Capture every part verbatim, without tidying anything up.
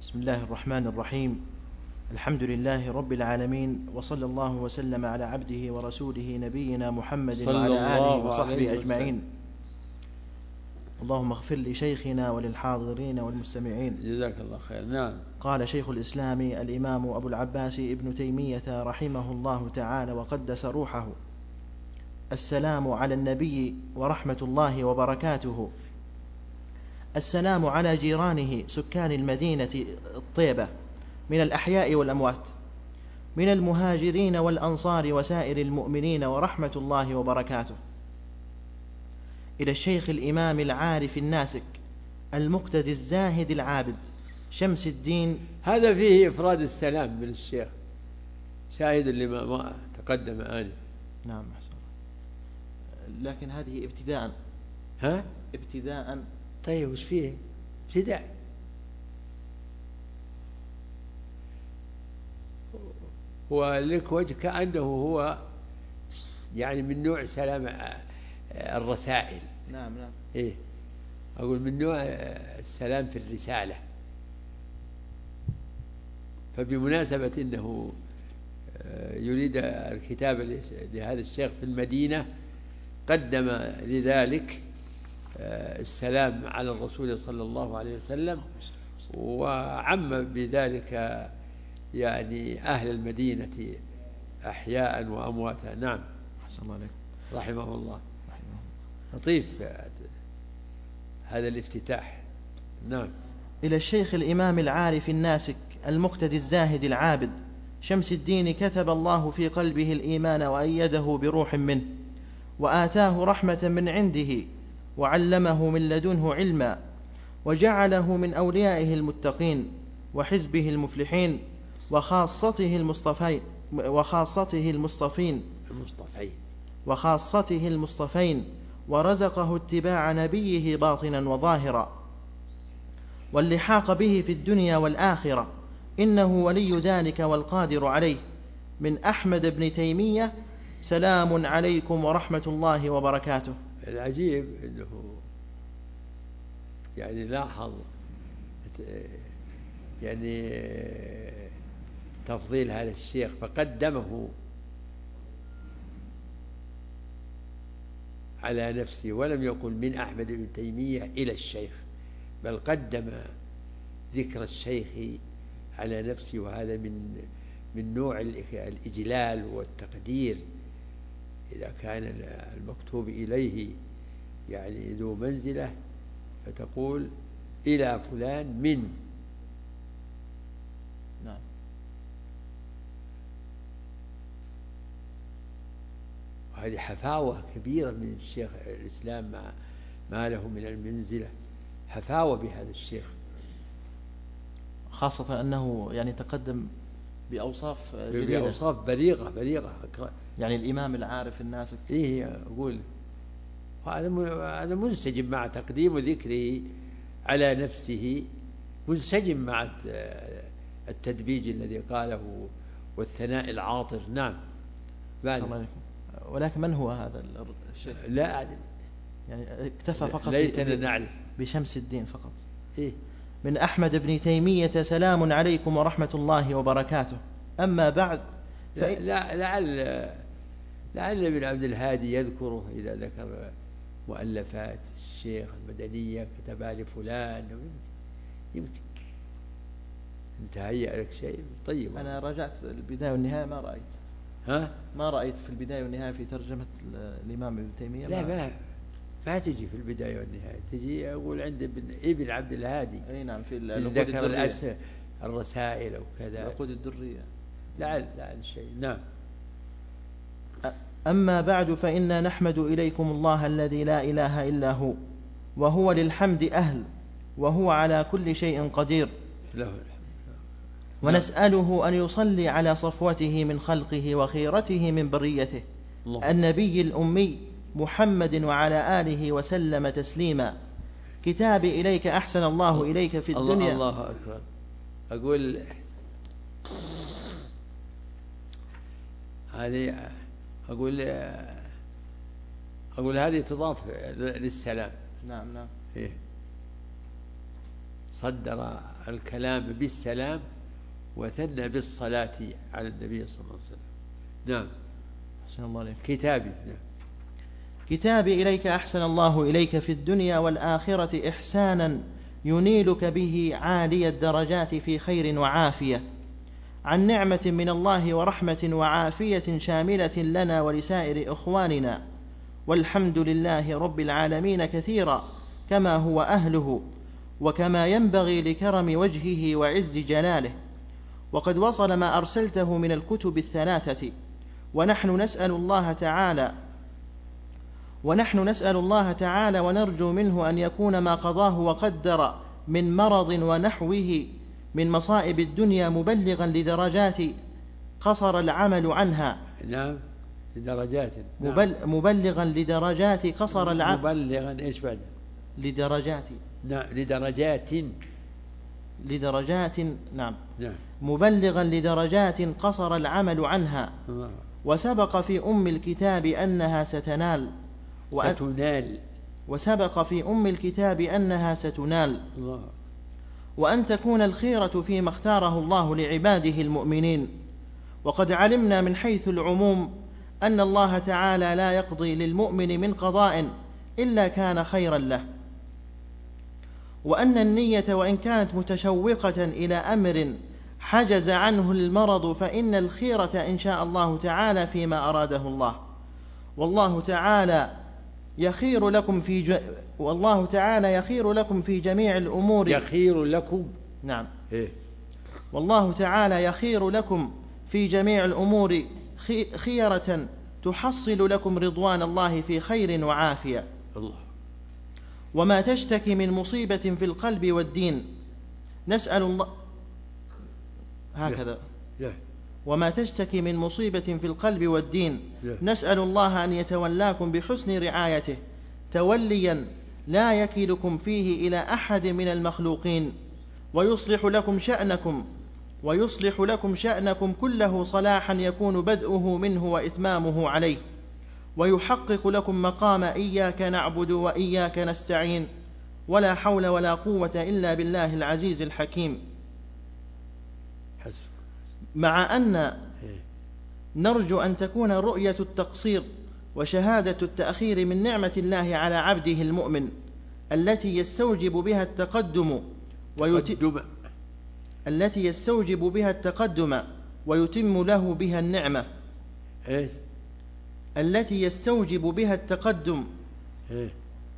بسم الله الرحمن الرحيم. الحمد لله رب العالمين، وصلى الله وسلم على عبده ورسوله نبينا محمد وعلى آله وصحبه أجمعين. اللهم اغفر لشيخنا وللحاضرين والمستمعين. جزاك الله خير. نعم. قال شيخ الإسلام الإمام أبو العباس ابن تيمية رحمه الله تعالى وقدس روحه: السلام على النبي ورحمة الله وبركاته. السلام على جيرانه سكان المدينة الطيبة من الأحياء والأموات، من المهاجرين والأنصار وسائر المؤمنين، ورحمة الله وبركاته. إلى الشيخ الإمام العارف الناسك المقتدي الزاهد العابد شمس الدين. هذا فيه إفراد السلام من الشيخ، شاهد لما ما تقدم آنف. نعم محسن. لكن هذه ابتداء. ها؟ ابتداء. طيب وش فيه؟ ابتداء. هو لك وجه كأنه هو يعني من نوع سلام الرسائل. نعم نعم. إيه، أقول من نوع السلام في الرسالة. فبمناسبة أنه يريد الكتاب لهذا الشيخ في المدينة، قدم لذلك السلام على الرسول صلى الله عليه وسلم، وعم بذلك يعني أهل المدينة أحياء وأمواتا. نعم. حسن الله عليكم. رحمه الله. لطيف هذا الافتتاح. نعم. إلى الشيخ الإمام العارف الناسك المقتدي الزاهد العابد شمس الدين، كتب الله في قلبه الإيمان وأيده بروح منه، وآتاه رحمة من عنده، وعلمه من لدنه علما، وجعله من أوليائه المتقين وحزبه المفلحين، وخاصته المصطفين وخاصته المصطفين المصطفين وخاصته المصطفين ورزقه اتباع نبيه باطنا وظاهرا، واللحاق به في الدنيا والآخرة، إنه ولي ذلك والقادر عليه. من أحمد بن تيمية: سلام عليكم ورحمة الله وبركاته. العجيب أنه يعني لاحظ يعني تفضيل هذا الشيخ، فقدمه على نفسه، ولم يقل من أحمد بن تيمية إلى الشيخ، بل قدم ذكر الشيخ على نفسه، وهذا من من نوع الإجلال والتقدير. إذا كان المكتوب إليه يعني ذو منزلة، فتقول إلى فلان من. نعم. وهذه حفاوة كبيرة من الشيخ الإسلام مع ما له من المنزلة، حفاوة بهذا الشيخ، خاصة أنه يعني تقدم بأوصاف جديدة، بأوصاف بليغة بليغة. يعني الإمام العارف الناسك. إيه أقول هذا منسجم مع تقديم ذكره على نفسه، منسجم مع التدبيج الذي قاله والثناء العاطر. نعم. بعد. ولكن من هو هذا الشيخ؟ لا أعلم، يعني اكتفى فقط ليتنا نعرف بشمس الدين فقط. إيه؟ من أحمد بن تيمية: سلام عليكم ورحمة الله وبركاته. أما بعد ف... لا لعل لعل ابن عبد الهادي يذكره إذا ذكر مؤلفات الشيخ المدنية، كتبها لفلان، يمكن انت هيأ لك شيء طيب. أنا رجعت البداية والنهاية ما رأيت. ها؟ ما رأيت في البداية والنهاية في ترجمة الإمام ابن تيمية. لا ما ما تجي في البداية والنهاية، تجي أقول عند ابن ابن عبد الهادي. أي نعم، في ذكر الأس الرسائل أو كذا، العقود الدرية. لعل لعل شيء. نعم. أما بعد، فإنا نحمد إليكم الله الذي لا إله إلا هو، وهو للحمد أهل، وهو على كل شيء قدير، له الحمد. ونسأله أن يصلي على صفوته من خلقه وخيرته من بريته، الله. النبي الأمي محمد وعلى آله وسلم تسليما. كتابي إليك أحسن الله الله إليك في الدنيا. الله, الله أكبر. أقول هذه أقول أقول هذه تضاف للسلام. نعم نعم. إيه؟ صدر الكلام بالسلام وثنى بالصلاة على النبي صلى الله عليه وسلم. نعم. أحسن الله إليك. كتابي. نعم. كتابي إليك أحسن الله إليك في الدنيا والآخرة إحسانا ينيلك به عالي الدرجات في خير وعافية، عن نعمة من الله ورحمة وعافية شاملة لنا ولسائر إخواننا، والحمد لله رب العالمين كثيرا كما هو أهله وكما ينبغي لكرم وجهه وعز جلاله. وقد وصل ما أرسلته من الكتب الثلاثة، ونحن نسأل الله تعالى ونحن نسأل الله تعالى ونرجو منه أن يكون ما قضاه وقدر من مرض ونحوه من مصائب الدنيا مبلغا لدرجات قصر العمل عنها. نعم. لدرجات. مبل مبلغا لدرجات قصر العمل. مبلغا إيش بعد؟ لدرجات. نعم. لدرجات. لدرجات. نعم. نعم. مبلغا لدرجات قصر العمل عنها. الله. وسبق في أم الكتاب أنها ستنال وأن ستنال وسبق في أم الكتاب أنها ستنال الله. وأن تكون الخيرة فيما اختاره الله لعباده المؤمنين. وقد علمنا من حيث العموم أن الله تعالى لا يقضي للمؤمن من قضاء إلا كان خيرا له، وأن النية وإن كانت متشوقة إلى أمر حجز عنه المرض فإن الخيرة إن شاء الله تعالى فيما أراده الله. والله تعالى يخير لكم في ج... والله تعالى يخير لكم في جميع الأمور. يخير لكم. نعم. إيه؟ والله تعالى يخير لكم في جميع الأمور خي... خيرة تحصل لكم رضوان الله في خير وعافية. الله. وما تشتكي من مصيبة في القلب والدين نسأل الله هكذا لا. وما تشتكي من مصيبة في القلب والدين لا. نسأل الله أن يتولاكم بحسن رعايته توليا لا يكلكم فيه إلى أحد من المخلوقين، ويصلح لكم شأنكم ويصلح لكم شأنكم كله صلاحا يكون بدءه منه وإتمامه عليه، ويحقق لكم مقام إياك نعبد وإياك نستعين، ولا حول ولا قوة إلا بالله العزيز الحكيم. مع أن نرجو أن تكون رؤية التقصير وشهادة التأخير من نعمة الله على عبده المؤمن التي يستوجب بها التقدم ويتم التي يستوجب بها التقدم ويتم له بها النعمة إيش؟ التي يستوجب بها التقدم إيه؟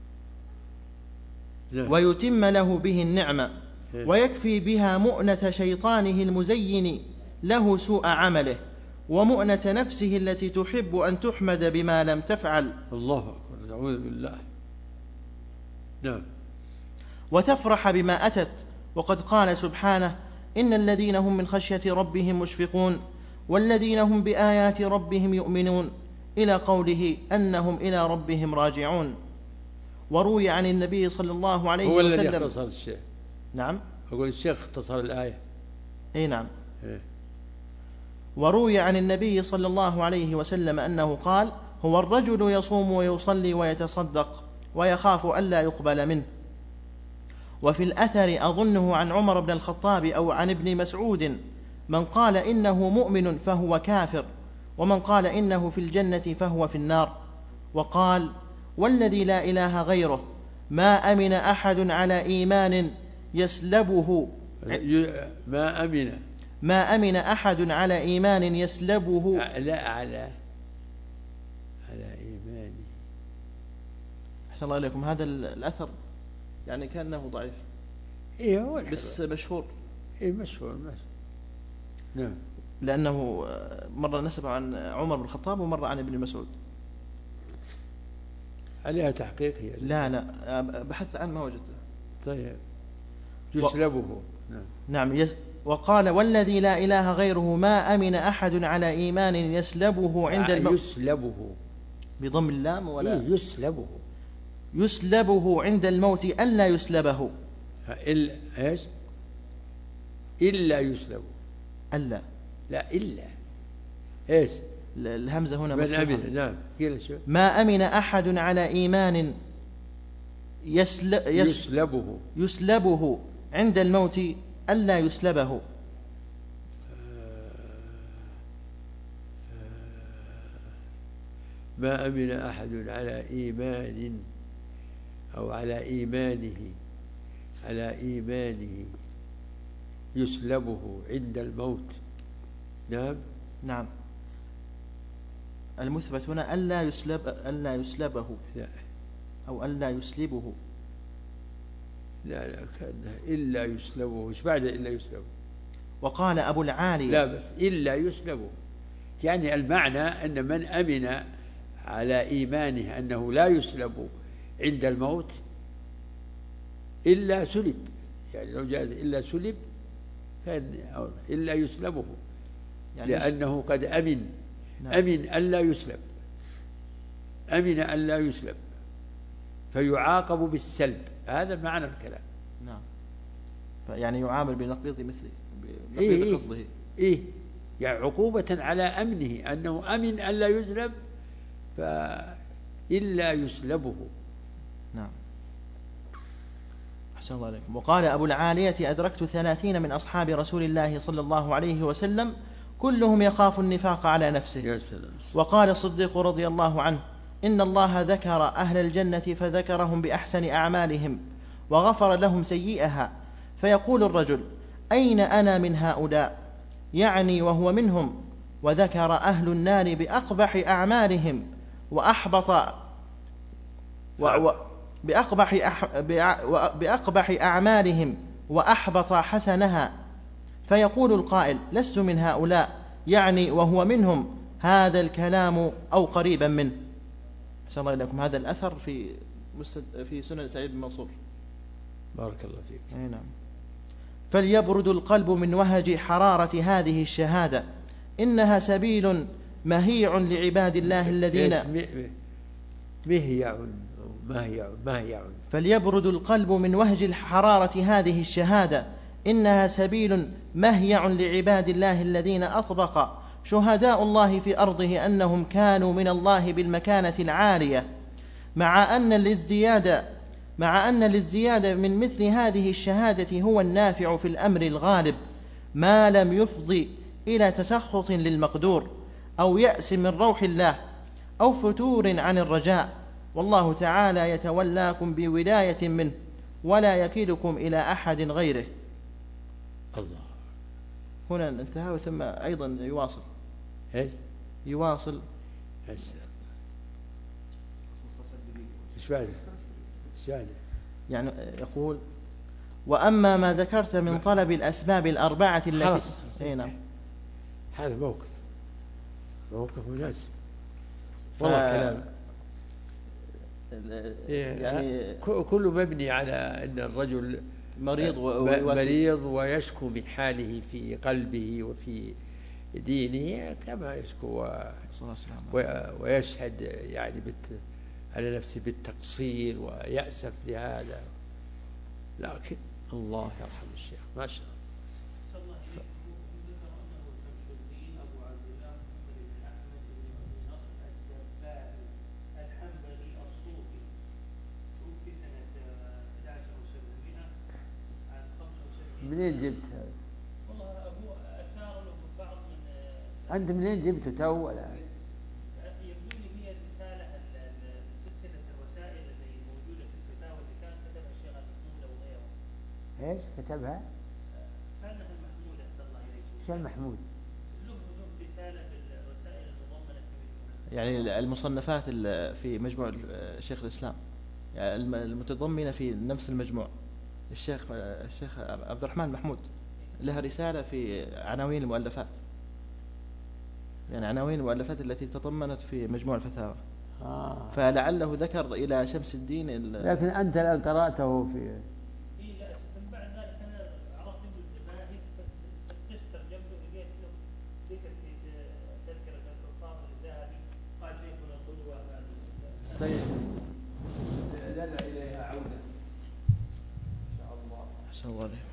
ويتم له به النعمة إيه؟ ويكفي بها مؤنة شيطانه المزين له سوء عمله ومؤنة نفسه التي تحب أن تحمد بما لم تفعل. الله أكبر. نعوذ بالله. نعم. وتفرح بما أتت، وقد قال سبحانه: إن الذين هم من خشية ربهم مشفقون والذين هم بآيات ربهم يؤمنون، إلى قوله أنهم إلى ربهم راجعون. وروي عن النبي صلى الله عليه هو وسلم. هو الذي اختصر الشيخ. نعم. أقول الشيخ اختصر الآية. أي نعم. إيه؟ وروي عن النبي صلى الله عليه وسلم أنه قال: هو الرجل يصوم ويصلي ويتصدق ويخاف ألا يقبل منه. وفي الأثر أظنه عن عمر بن الخطاب أو عن ابن مسعود: من قال إنه مؤمن فهو كافر، ومن قال إنه في الجنة فهو في النار. وقال: والذي لا إله غيره ما أمن أحد على إيمان يسلبه ما أمن ما أمن أحد على إيمان يسلبه لا على على إيمان. أحسن الله إليكم. هذا الأثر يعني كأنه ضعيف. إيه هو بس مشهور. إيه مشهور مشهور. نعم. لأنه مرة نسب عن عمر بن الخطاب ومرة عن ابن مسعود. عليها تحقيق هي؟ لا لا بحثت عنه ما وجدته. طيب. يسلبه. و... نعم. نعم. يس... وقال: والذي لا إله غيره ما أمن أحد على إيمان يسلبه عند الموت. يسلبه بضم اللام ولا إيه يسلبه يسلبه عند الموت ألا يسلبه. إلا إيش؟ إلا يسلبه. ألا لا إلا إيش؟ الهمزة هنا من أمن. نعم. ما أمن أحد على إيمان يسل... يس... يسلبه يسلبه عند الموت ألا يسلبه. ما أمن أحد على إيمان أو على إيمانه على إيمانه يسلبه عند الموت. نعم نعم. المثبت هنا ألا يسلب ألا يسلبه لا. أو ألا يسلبه. لا لا كأنها إلا يسلبه. إيش بعد إلا يسلبه؟ وقال أبو العالي لا بس إلا يسلبه، يعني المعنى أن من أمن على إيمانه أنه لا يسلب عند الموت إلا سلب، يعني لو جاء إلا سلب كان إلا يسلبه، يعني لأنه قد أمن. نعم. أمن ألا يسلب، أمن ألا يسلب فيعاقب بالسلب، هذا معنى الكلام. نعم. يعني يعامل بنقيض مثله بنقيض إيه حفظه. إيه يعني عقوبة على أمنه أنه أمن ألا يسلب فإلا يسلبه. نعم. أحسن الله عليكم. وقال أبو العالية أدركت ثلاثين من أصحاب رسول الله صلى الله عليه وسلم كلهم يخاف النفاق على نفسه. يا سلام. وقال الصديق رضي الله عنه إن الله ذكر أهل الجنة فذكرهم بأحسن أعمالهم وغفر لهم سيئها، فيقول الرجل أين أنا من هؤلاء، يعني وهو منهم، وذكر أهل النار بأقبح أعمالهم وأحبط و و بأقبح, أح بأقبح أعمالهم وأحبط حسنها، فيقول القائل لست من هؤلاء، يعني وهو منهم، هذا الكلام أو قريبا منه. أحسن الله إليكم. هذا الأثر في في سنن سعيد بن منصور. بارك الله فيك. أي نعم. فليبرد القلب من وهج حرارة هذه الشهادة، إنها سبيل مهيع لعباد الله الذين مهيع مهيع مهيع فليبرد القلب من وهج حرارة هذه الشهادة، إنها سبيل مهيع لعباد الله الذين أطبق شهداء الله في أرضه أنهم كانوا من الله بالمكانة العالية، مع أن الازدياد مع أن الازدياد من مثل هذه الشهادة هو النافع في الأمر الغالب، ما لم يفضي إلى تسخط للمقدور أو يأس من روح الله أو فتور عن الرجاء، والله تعالى يتولاكم بولاية منه ولا يكيلكم إلى أحد غيره. الله. هنا انتهى ثم أيضا يواصل. ايش؟ يواصل. ايش بعده؟ ايش بعده؟ يعني يقول وأما ما ذكرت من طلب الأسباب الأربعة التي نعم هذا موقف موقف مناسب والله ف... كلام يعني كله مبني على أن الرجل مريض مريض ويشكو من حاله في قلبه وفي دينه كما يشكو ويشهد يعني بت على نفسه بالتقصير ويأسف لهذا، لكن الله يرحم الشيخ ما شاء الله. منين جبت هذا؟ والله هو أثار له بعض من أنت منين جبته تو ولا؟ يبدو لي هي الرسالة سلسلة الرسائل اللي موجودة في الفتاوى اللي كان كتبها الشيخ المحمود أو غيره. إيش كتبها؟ كانها المحمود أحسن الله إليكم. شو المحمود؟ له له رسالة بالرسائل المضمنة في يعني المصنفات في مجموع شيخ الإسلام يعني المتضمنة في نفس المجموع. الشيخ الشيخ عبد الرحمن محمود لها رسالة في عناوين المؤلفات، يعني عناوين المؤلفات التي تضمنت في مجموع الفتاوى. آه. فلعله ذكر إلى شمس الدين. لكن أنت الآن قرأته في إيه لا من بعد ذلك أنا عرفت إنه الزباهي فتشتر جنبه لقيت له ذكر في تذكرة الفاضل الذهبي قال شيخنا القدوة. طيب دل إليها عودة إن شاء الله. أحسن الله عليك.